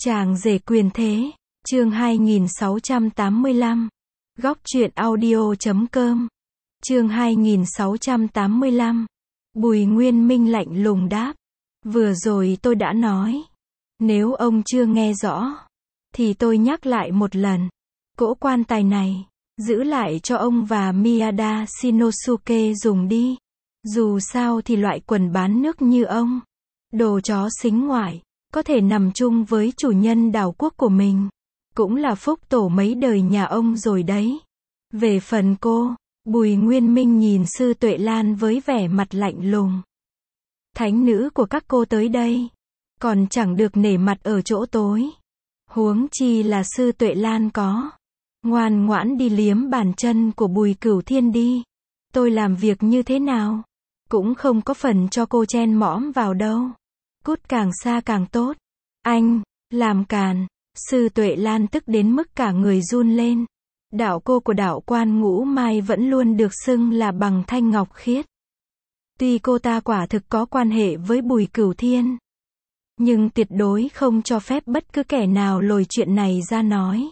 Chàng rể quyền thế, chương 2685. Góc truyện audio.com. Chương 2685. Bùi Nguyên Minh lạnh lùng đáp. Vừa rồi tôi đã nói. Nếu ông chưa nghe rõ, thì tôi nhắc lại một lần. Cỗ quan tài này, giữ lại cho ông và Miyada Shinosuke dùng đi. Dù sao thì loại quần bán nước như ông, đồ chó xính ngoại, có thể nằm chung với chủ nhân đảo quốc của mình, cũng là phúc tổ mấy đời nhà ông rồi đấy. Về phần cô, Bùi Nguyên Minh nhìn Sư Tuệ Lan với vẻ mặt lạnh lùng. Thánh nữ của các cô tới đây, còn chẳng được nể mặt ở chỗ tối. Huống chi là Sư Tuệ Lan có. Ngoan ngoãn đi liếm bàn chân của Bùi Cửu Thiên đi. Tôi làm việc như thế nào, cũng không có phần cho cô chen mõm vào đâu. Cút càng xa càng tốt. Anh, làm càn. Sư Tuệ Lan tức đến mức cả người run lên. Đạo cô của đạo quan Ngũ Mai vẫn luôn được xưng là Bằng Thanh Ngọc Khiết. Tuy cô ta quả thực có quan hệ với Bùi Cửu Thiên, nhưng tuyệt đối không cho phép bất cứ kẻ nào lồi chuyện này ra nói.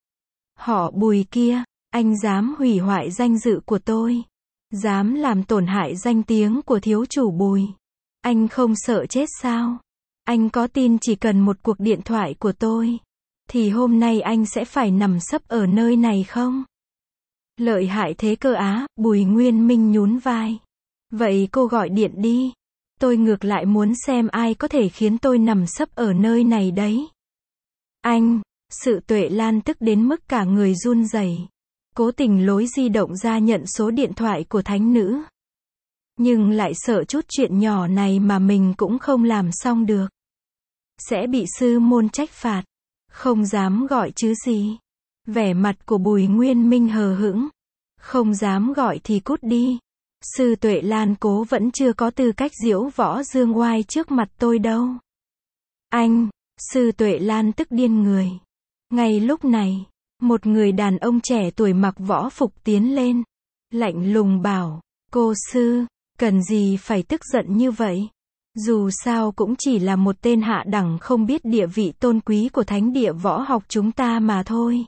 Họ Bùi kia, anh dám hủy hoại danh dự của tôi, dám làm tổn hại danh tiếng của thiếu chủ Bùi. Anh không sợ chết sao? Anh có tin chỉ cần một cuộc điện thoại của tôi, thì hôm nay anh sẽ phải nằm sấp ở nơi này không? Lợi hại thế cơ á, Bùi Nguyên Minh nhún vai. Vậy cô gọi điện đi. Tôi ngược lại muốn xem ai có thể khiến tôi nằm sấp ở nơi này đấy. Anh, Sự Tuệ Lan tức đến mức cả người run rẩy, cố tình lối di động ra nhận số điện thoại của thánh nữ. Nhưng lại sợ chút chuyện nhỏ này mà mình cũng không làm xong được, sẽ bị sư môn trách phạt. Không dám gọi chứ gì. Vẻ mặt của Bùi Nguyên Minh hờ hững. Không dám gọi thì cút đi. Sư Tuệ Lan cố vẫn chưa có tư cách diễu võ dương oai trước mặt tôi đâu. Anh, Sư Tuệ Lan tức điên người. Ngay lúc này, một người đàn ông trẻ tuổi mặc võ phục tiến lên, lạnh lùng bảo, cô sư, cần gì phải tức giận như vậy? Dù sao cũng chỉ là một tên hạ đẳng không biết địa vị tôn quý của thánh địa võ học chúng ta mà thôi.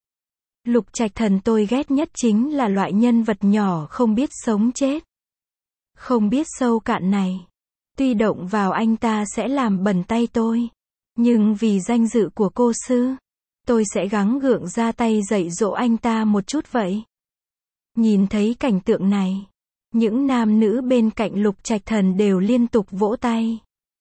Lục Trạch Thần tôi ghét nhất chính là loại nhân vật nhỏ không biết sống chết, không biết sâu cạn này. Tuy động vào anh ta sẽ làm bẩn tay tôi, nhưng vì danh dự của cô sư, tôi sẽ gắng gượng ra tay dạy dỗ anh ta một chút vậy. Nhìn thấy cảnh tượng này, những nam nữ bên cạnh Lục Trạch Thần đều liên tục vỗ tay,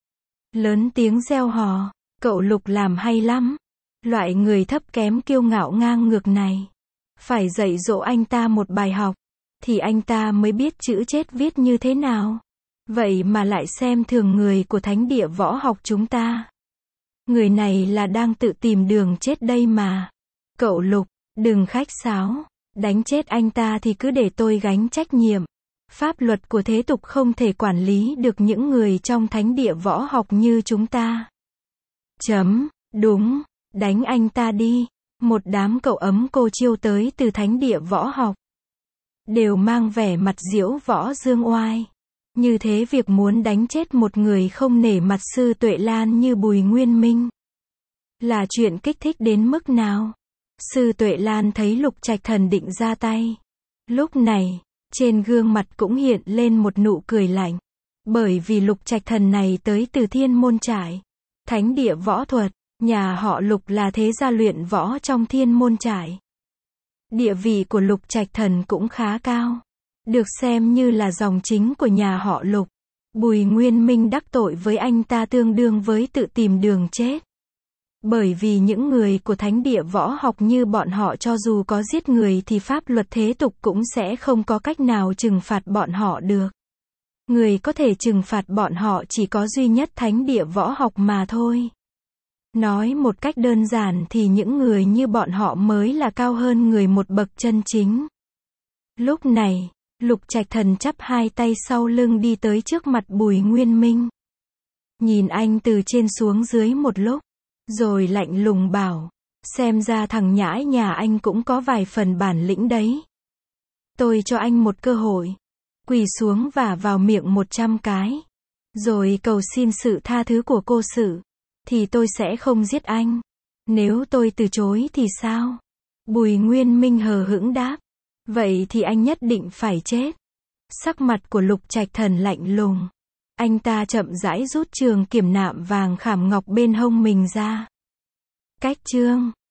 lớn tiếng reo hò, cậu Lục làm hay lắm. Loại người thấp kém kiêu ngạo ngang ngược này, phải dạy dỗ anh ta một bài học, thì anh ta mới biết chữ chết viết như thế nào. Vậy mà lại xem thường người của thánh địa võ học chúng ta. Người này là đang tự tìm đường chết đây mà. Cậu Lục, đừng khách sáo, đánh chết anh ta thì cứ để tôi gánh trách nhiệm. Pháp luật của thế tục không thể quản lý được những người trong thánh địa võ học như chúng ta. Đúng, đánh anh ta đi. Một đám cậu ấm cô chiêu tới từ thánh địa võ học, đều mang vẻ mặt diễu võ dương oai. Như thế việc muốn đánh chết một người không nể mặt Sư Tuệ Lan như Bùi Nguyên Minh, là chuyện kích thích đến mức nào? Sư Tuệ Lan thấy Lục Trạch Thần định ra tay. Lúc này, trên gương mặt cũng hiện lên một nụ cười lạnh. Bởi vì Lục Trạch Thần này tới từ Thiên Môn Trại, thánh địa võ thuật. Nhà họ Lục là thế gia luyện võ trong Thiên Môn Trại. Địa vị của Lục Trạch Thần cũng khá cao, được xem như là dòng chính của nhà họ Lục. Bùi Nguyên Minh đắc tội với anh ta tương đương với tự tìm đường chết. Bởi vì những người của thánh địa võ học như bọn họ cho dù có giết người thì pháp luật thế tục cũng sẽ không có cách nào trừng phạt bọn họ được. Người có thể trừng phạt bọn họ chỉ có duy nhất thánh địa võ học mà thôi. Nói một cách đơn giản thì những người như bọn họ mới là cao hơn người một bậc chân chính. Lúc này, Lục Trạch Thần chắp hai tay sau lưng đi tới trước mặt Bùi Nguyên Minh. Nhìn anh từ trên xuống dưới một lúc, rồi lạnh lùng bảo, xem ra thằng nhãi nhà anh cũng có vài phần bản lĩnh đấy. Tôi cho anh một cơ hội, quỳ xuống và vào miệng 100 cái, rồi cầu xin sự tha thứ của cô Sự. thì tôi sẽ không giết anh. Nếu tôi từ chối thì sao? Bùi Nguyên Minh hờ hững đáp. Vậy thì anh nhất định phải chết. Sắc mặt của Lục Trạch Thần lạnh lùng. Anh ta chậm rãi rút trường kiểm nạm vàng khảm ngọc bên hông mình ra. Cách chương